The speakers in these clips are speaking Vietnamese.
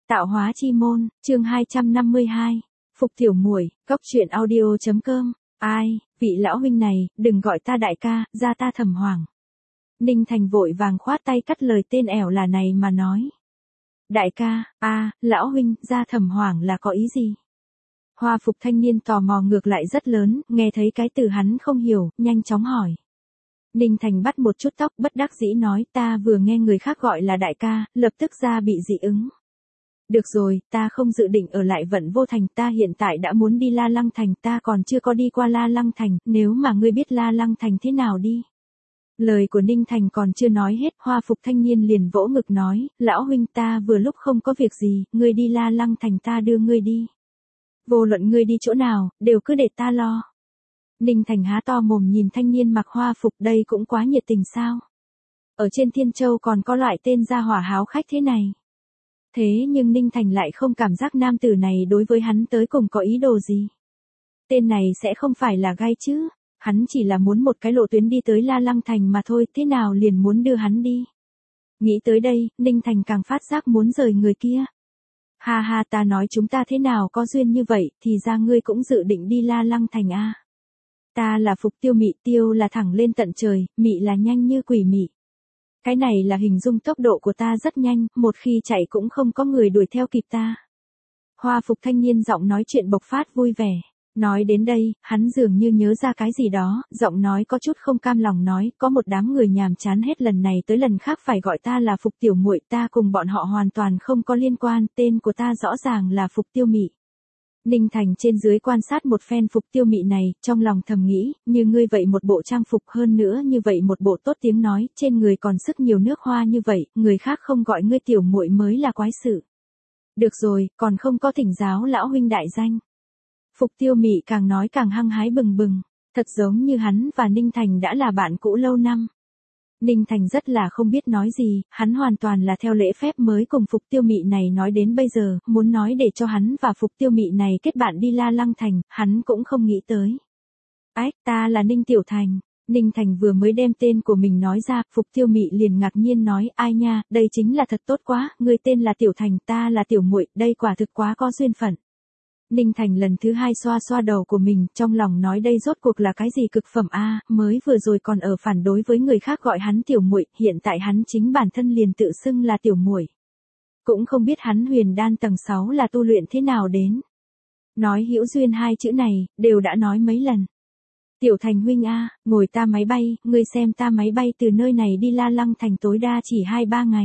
Tạo hóa chi môn, chương 252. Phục tiểu muội, góc truyện audio.com. Ai, vị lão huynh này, đừng gọi ta đại ca, ra ta Thẩm Hoảng. Ninh Thành vội vàng khoát tay cắt lời tên ẻo là này mà nói. Đại ca, lão huynh, ra Thẩm Hoảng là có ý gì? Hoa phục thanh niên tò mò ngược lại rất lớn, nghe thấy cái từ hắn không hiểu, nhanh chóng hỏi. Ninh Thành bắt một chút tóc bất đắc dĩ nói ta vừa nghe người khác gọi là đại ca, lập tức ra bị dị ứng. Được rồi, ta không dự định ở lại Vận Vô Thành, ta hiện tại đã muốn đi La Lăng Thành, ta còn chưa có đi qua La Lăng Thành, nếu mà ngươi biết La Lăng Thành thế nào đi. Lời của Ninh Thành còn chưa nói hết, hoa phục thanh niên liền vỗ ngực nói, lão huynh ta vừa lúc không có việc gì, ngươi đi La Lăng Thành ta đưa ngươi đi. Vô luận ngươi đi chỗ nào, đều cứ để ta lo. Ninh Thành há to mồm nhìn thanh niên mặc hoa phục, đây cũng quá nhiệt tình sao. Ở trên Thiên Châu còn có loại tên gia hỏa háo khách thế này. Thế nhưng Ninh Thành lại không cảm giác nam tử này đối với hắn tới cùng có ý đồ gì. Tên này sẽ không phải là gai chứ, hắn chỉ là muốn một cái lộ tuyến đi tới La Lăng Thành mà thôi, thế nào liền muốn đưa hắn đi. Nghĩ tới đây, Ninh Thành càng phát giác muốn rời người kia. Ha ha, ta nói chúng ta thế nào có duyên như vậy, thì ra ngươi cũng dự định đi La Lăng Thành à. Ta là Phục Tiêu Mị, tiêu là thẳng lên tận trời, mị là nhanh như quỷ mị. Cái này là hình dung tốc độ của ta rất nhanh, một khi chạy cũng không có người đuổi theo kịp ta. Hoa phục thanh niên giọng nói chuyện bộc phát vui vẻ. Nói đến đây, hắn dường như nhớ ra cái gì đó, giọng nói có chút không cam lòng nói, có một đám người nhàm chán hết lần này tới lần khác phải gọi ta là Phục tiểu muội, ta cùng bọn họ hoàn toàn không có liên quan, tên của ta rõ ràng là Phục Tiêu Mị. Ninh Thành trên dưới quan sát một phen Phục Tiêu Mị này, trong lòng thầm nghĩ, như ngươi vậy một bộ trang phục, hơn nữa như vậy một bộ tốt tiếng nói, trên người còn sức nhiều nước hoa như vậy, người khác không gọi ngươi tiểu muội mới là quái sự. Được rồi, còn không có thỉnh giáo lão huynh đại danh. Phục Tiêu Mị càng nói càng hăng hái bừng bừng, thật giống như hắn và Ninh Thành đã là bạn cũ lâu năm. Ninh Thành rất là không biết nói gì, hắn hoàn toàn là theo lễ phép mới cùng Phục Tiêu Mị này nói đến bây giờ, muốn nói để cho hắn và Phục Tiêu Mị này kết bạn đi La Lăng Thành, hắn cũng không nghĩ tới. Ách, ta là Ninh Tiểu Thành. Ninh Thành vừa mới đem tên của mình nói ra, Phục Tiêu Mị liền ngạc nhiên nói, ai nha, đây chính là thật tốt quá, người tên là Tiểu Thành, ta là Tiểu muội, đây quả thực quá có duyên phận. Ninh Thành lần thứ hai xoa xoa đầu của mình, trong lòng nói đây rốt cuộc là cái gì cực phẩm a, mới vừa rồi còn ở phản đối với người khác gọi hắn tiểu muội, hiện tại hắn chính bản thân liền tự xưng là tiểu muội. Cũng không biết hắn huyền đan tầng 6 là tu luyện thế nào đến. Nói hữu duyên hai chữ này, đều đã nói mấy lần. Tiểu Thành huynh a, ngồi ta máy bay, ngươi xem ta máy bay từ nơi này đi La Lăng Thành tối đa chỉ 2-3 ngày.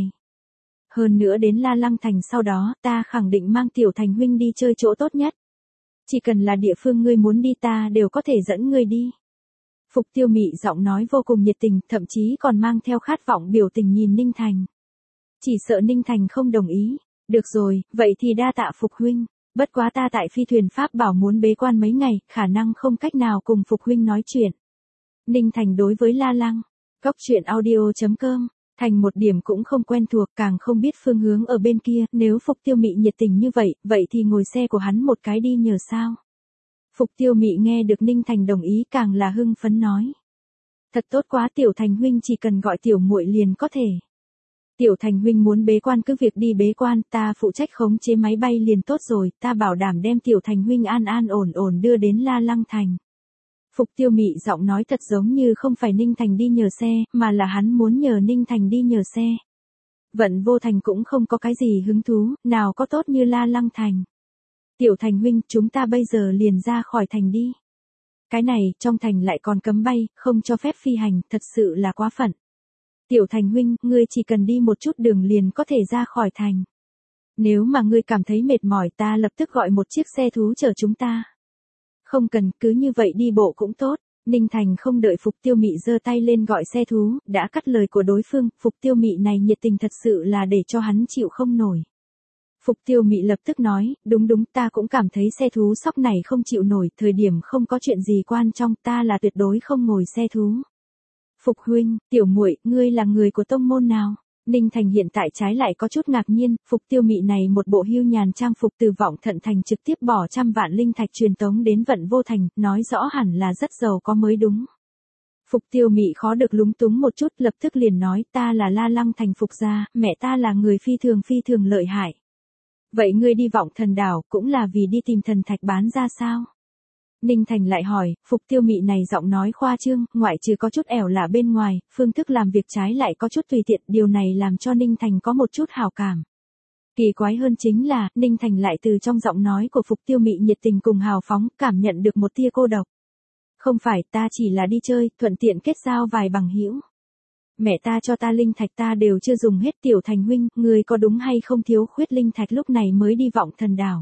Hơn nữa đến La Lăng Thành sau đó, ta khẳng định mang Tiểu Thành huynh đi chơi chỗ tốt nhất. Chỉ cần là địa phương ngươi muốn đi ta đều có thể dẫn ngươi đi. Phục Tiêu Mị giọng nói vô cùng nhiệt tình, thậm chí còn mang theo khát vọng biểu tình nhìn Ninh Thành. Chỉ sợ Ninh Thành không đồng ý. Được rồi, vậy thì đa tạ Phục huynh. Bất quá ta tại phi thuyền Pháp bảo muốn bế quan mấy ngày, khả năng không cách nào cùng Phục huynh nói chuyện. Ninh Thành đối với La Lăng. Góc truyện audio.com. Thành một điểm cũng không quen thuộc, càng không biết phương hướng ở bên kia, nếu Phục Tiêu Mị nhiệt tình như vậy, vậy thì ngồi xe của hắn một cái đi nhờ sao. Phục Tiêu Mị nghe được Ninh Thành đồng ý càng là hưng phấn nói. Thật tốt quá, Tiểu Thành huynh chỉ cần gọi tiểu muội liền có thể. Tiểu Thành huynh muốn bế quan cứ việc đi bế quan, ta phụ trách khống chế máy bay liền tốt rồi, ta bảo đảm đem Tiểu Thành huynh an an ổn ổn đưa đến La Lăng Thành. Phục Tiêu Mị giọng nói thật giống như không phải Ninh Thành đi nhờ xe, mà là hắn muốn nhờ Ninh Thành đi nhờ xe. Vận Vô Thành cũng không có cái gì hứng thú, nào có tốt như La Lăng Thành. Tiểu Thành huynh, chúng ta bây giờ liền ra khỏi thành đi. Cái này, trong thành lại còn cấm bay, không cho phép phi hành, thật sự là quá phận. Tiểu Thành huynh, ngươi chỉ cần đi một chút đường liền có thể ra khỏi thành. Nếu mà ngươi cảm thấy mệt mỏi ta lập tức gọi một chiếc xe thú chở chúng ta. Không cần, cứ như vậy đi bộ cũng tốt. Ninh Thành không đợi Phục Tiêu Mị giơ tay lên gọi xe thú, đã cắt lời của đối phương, Phục Tiêu Mị này nhiệt tình thật sự là để cho hắn chịu không nổi. Phục Tiêu Mị lập tức nói, đúng ta cũng cảm thấy xe thú sóc này không chịu nổi, thời điểm không có chuyện gì quan trọng, ta là tuyệt đối không ngồi xe thú. Phục huynh, tiểu muội, ngươi là người của tông môn nào? Ninh Thành hiện tại trái lại có chút ngạc nhiên, Phục Tiêu Mị này một bộ hưu nhàn trang phục từ Vọng Thận Thành trực tiếp bỏ 100 vạn linh thạch truyền tống đến Vận Vô Thành, nói rõ hẳn là rất giàu có mới đúng. Phục Tiêu Mị khó được lúng túng một chút, lập tức liền nói ta là La Lăng Thành Phục gia, mẹ ta là người phi thường lợi hại. Vậy ngươi đi vọng thần đảo cũng là vì đi tìm thần thạch bán ra sao? Ninh Thành lại hỏi, Phục Tiêu Mị này giọng nói khoa trương, ngoại trừ có chút ẻo lả bên ngoài, phương thức làm việc trái lại có chút tùy tiện, điều này làm cho Ninh Thành có một chút hảo cảm. Kỳ quái hơn chính là, Ninh Thành lại từ trong giọng nói của Phục Tiêu Mị nhiệt tình cùng hào phóng, cảm nhận được một tia cô độc. Không phải, ta chỉ là đi chơi, thuận tiện kết giao vài bằng hữu. Mẹ ta cho ta linh thạch ta đều chưa dùng hết. Tiểu Thành huynh, ngươi có đúng hay không thiếu khuyết linh thạch lúc này mới đi vọng thần đảo?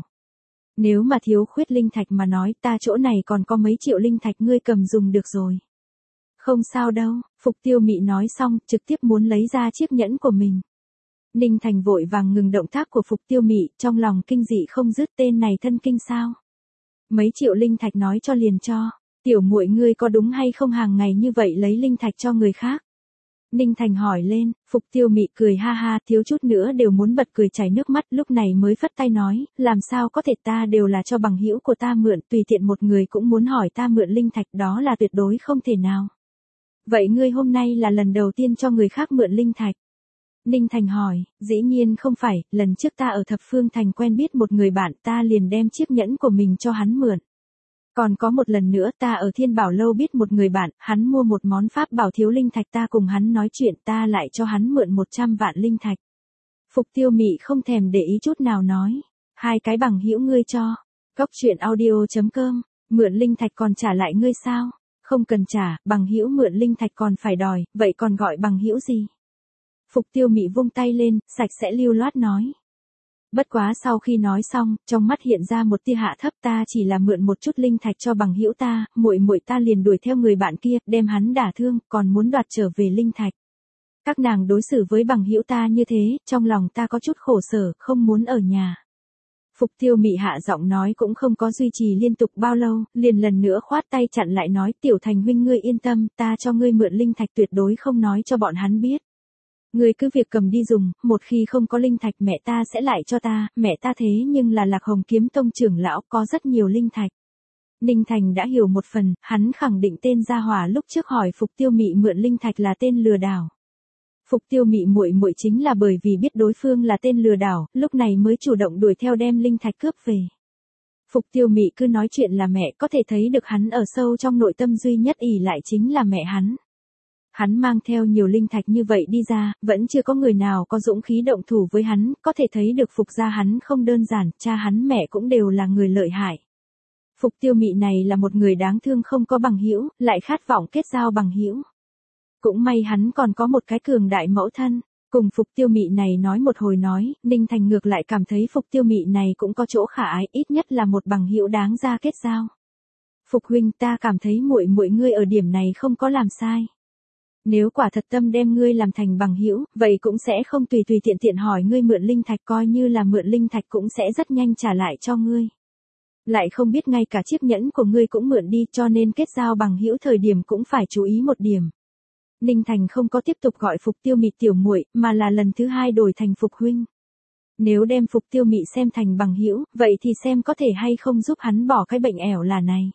Nếu mà thiếu khuyết linh thạch mà nói, ta chỗ này còn có mấy triệu linh thạch ngươi cầm dùng được rồi. Không sao đâu, Phục Tiêu Mị nói xong, trực tiếp muốn lấy ra chiếc nhẫn của mình. Ninh Thành vội vàng ngừng động tác của Phục Tiêu Mị, trong lòng kinh dị không dứt, tên này thân kinh sao? Mấy triệu linh thạch nói cho liền cho. Tiểu muội ngươi có đúng hay không hàng ngày như vậy lấy linh thạch cho người khác? Ninh Thành hỏi lên, Phục Tiêu Mị cười ha ha, thiếu chút nữa đều muốn bật cười chảy nước mắt, lúc này mới phất tay nói, làm sao có thể, ta đều là cho bằng hữu của ta mượn, tùy tiện một người cũng muốn hỏi ta mượn linh thạch, đó là tuyệt đối không thể nào. Vậy ngươi hôm nay là lần đầu tiên cho người khác mượn linh thạch? Ninh Thành hỏi, dĩ nhiên không phải, lần trước ta ở Thập Phương Thành quen biết một người bạn, ta liền đem chiếc nhẫn của mình cho hắn mượn. Còn có một lần nữa ta ở Thiên Bảo Lâu biết một người bạn, hắn mua một món pháp bảo thiếu linh thạch, ta cùng hắn nói chuyện, ta lại cho hắn mượn 100 vạn linh thạch. Phục Tiêu Mị không thèm để ý chút nào nói, hai cái bằng hữu ngươi cho. Góc truyện audio.com, mượn linh thạch còn trả lại ngươi sao? Không cần trả, bằng hữu mượn linh thạch còn phải đòi, vậy còn gọi bằng hữu gì? Phục Tiêu Mị vung tay lên, sạch sẽ lưu loát nói. Bất quá sau khi nói xong, trong mắt hiện ra một tia hạ thấp, ta chỉ là mượn một chút linh thạch cho bằng hữu ta, muội muội ta liền đuổi theo người bạn kia, đem hắn đả thương, còn muốn đoạt trở về linh thạch. Các nàng đối xử với bằng hữu ta như thế, trong lòng ta có chút khổ sở, không muốn ở nhà. Phục Tiêu Mị hạ giọng nói cũng không có duy trì liên tục bao lâu, liền lần nữa khoát tay chặn lại nói, Tiểu Thành huynh ngươi yên tâm, ta cho ngươi mượn linh thạch tuyệt đối không nói cho bọn hắn biết. Ngươi cứ việc cầm đi dùng, một khi không có linh thạch mẹ ta sẽ lại cho ta, mẹ ta thế nhưng là Lạc Hồng Kiếm Tông trưởng lão, có rất nhiều linh thạch. Ninh Thành đã hiểu một phần, hắn khẳng định tên gia hỏa lúc trước hỏi Phục Tiêu Mị mượn linh thạch là tên lừa đảo. Phục Tiêu Mị muội muội chính là bởi vì biết đối phương là tên lừa đảo, lúc này mới chủ động đuổi theo đem linh thạch cướp về. Phục Tiêu Mị cứ nói chuyện là mẹ, có thể thấy được hắn ở sâu trong nội tâm duy nhất ỷ lại chính là mẹ hắn. Hắn mang theo nhiều linh thạch như vậy đi ra, vẫn chưa có người nào có dũng khí động thủ với hắn, có thể thấy được Phục gia hắn không đơn giản, cha hắn mẹ cũng đều là người lợi hại. Phục Tiêu Mị này là một người đáng thương không có bằng hữu, lại khát vọng kết giao bằng hữu. Cũng may hắn còn có một cái cường đại mẫu thân. Cùng Phục Tiêu Mị này nói một hồi nói, Ninh Thành ngược lại cảm thấy Phục Tiêu Mị này cũng có chỗ khả ái, ít nhất là một bằng hữu đáng ra kết giao. Phục huynh, ta cảm thấy muội muội ngươi ở điểm này không có làm sai. Nếu quả thật tâm đem ngươi làm thành bằng hữu, vậy cũng sẽ không tùy tiện hỏi ngươi mượn linh thạch, coi như là mượn linh thạch cũng sẽ rất nhanh trả lại cho ngươi. Lại không biết ngay cả chiếc nhẫn của ngươi cũng mượn đi, cho nên kết giao bằng hữu thời điểm cũng phải chú ý một điểm. Ninh Thành không có tiếp tục gọi Phục Tiêu Mị tiểu muội, mà là lần thứ hai đổi thành Phục huynh. Nếu đem Phục Tiêu Mị xem thành bằng hữu, vậy thì xem có thể hay không giúp hắn bỏ cái bệnh ẻo là này.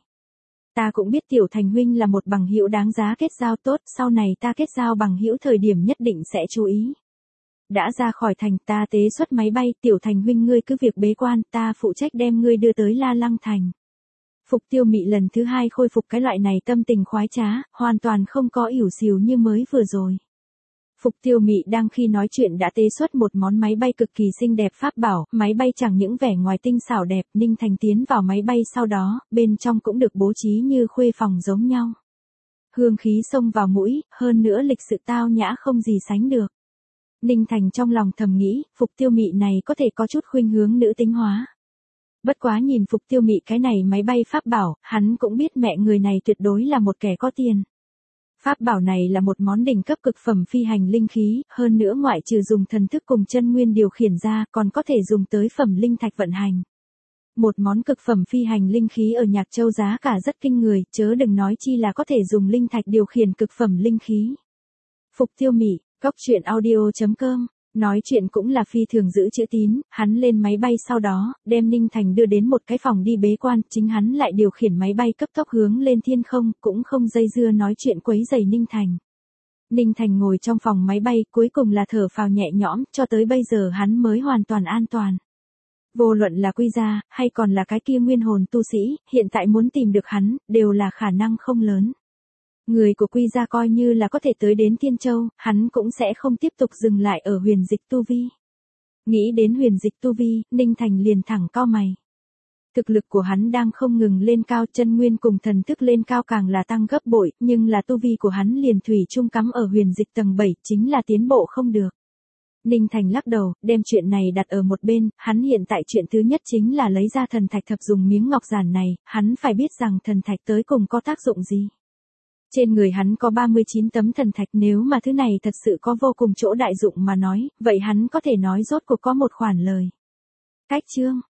Ta cũng biết Tiểu Thành huynh là một bằng hữu đáng giá kết giao tốt, sau này ta kết giao bằng hữu thời điểm nhất định sẽ chú ý. Đã ra khỏi thành, ta tế xuất máy bay, Tiểu Thành huynh ngươi cứ việc bế quan, ta phụ trách đem ngươi đưa tới La Lăng Thành. Phục Tiêu Mị lần thứ hai khôi phục cái loại này tâm tình khoái trá, hoàn toàn không có ỉu xìu như mới vừa rồi. Phục Tiêu Mị đang khi nói chuyện đã tế xuất một món máy bay cực kỳ xinh đẹp pháp bảo, máy bay chẳng những vẻ ngoài tinh xảo đẹp, Ninh Thành tiến vào máy bay sau đó, bên trong cũng được bố trí như khuê phòng giống nhau. Hương khí xông vào mũi, hơn nữa lịch sự tao nhã không gì sánh được. Ninh Thành trong lòng thầm nghĩ, Phục Tiêu Mị này có thể có chút khuynh hướng nữ tính hóa. Bất quá nhìn Phục Tiêu Mị cái này máy bay pháp bảo, hắn cũng biết mẹ người này tuyệt đối là một kẻ có tiền. Pháp bảo này là một món đỉnh cấp cực phẩm phi hành linh khí, hơn nữa ngoại trừ dùng thần thức cùng chân nguyên điều khiển ra, còn có thể dùng tới phẩm linh thạch vận hành. Một món cực phẩm phi hành linh khí ở Nhạc Châu giá cả rất kinh người, chớ đừng nói chi là có thể dùng linh thạch điều khiển cực phẩm linh khí. Phục Tiêu Mị, góc truyện audio.com. Nói chuyện cũng là phi thường giữ chữ tín, hắn lên máy bay sau đó, đem Ninh Thành đưa đến một cái phòng đi bế quan, chính hắn lại điều khiển máy bay cấp tốc hướng lên thiên không, cũng không dây dưa nói chuyện quấy rầy Ninh Thành. Ninh Thành ngồi trong phòng máy bay, cuối cùng là thở phào nhẹ nhõm, cho tới bây giờ hắn mới hoàn toàn an toàn. Vô luận là Quy Gia, hay còn là cái kia nguyên hồn tu sĩ, hiện tại muốn tìm được hắn, đều là khả năng không lớn. Người của Quy Gia coi như là có thể tới đến Tiên Châu, hắn cũng sẽ không tiếp tục dừng lại ở huyền dịch tu vi. Nghĩ đến huyền dịch tu vi, Ninh Thành liền thẳng cau mày. Thực lực của hắn đang không ngừng lên cao, chân nguyên cùng thần thức lên cao càng là tăng gấp bội, nhưng là tu vi của hắn liền thủy chung cắm ở huyền dịch tầng 7, chính là tiến bộ không được. Ninh Thành lắc đầu, đem chuyện này đặt ở một bên, hắn hiện tại chuyện thứ nhất chính là lấy ra thần thạch thập dùng miếng ngọc giản này, hắn phải biết rằng thần thạch tới cùng có tác dụng gì. Trên người hắn có 39 tấm thần thạch, nếu mà thứ này thật sự có vô cùng chỗ đại dụng mà nói, vậy hắn có thể nói rốt cuộc có một khoản lời. Cách chương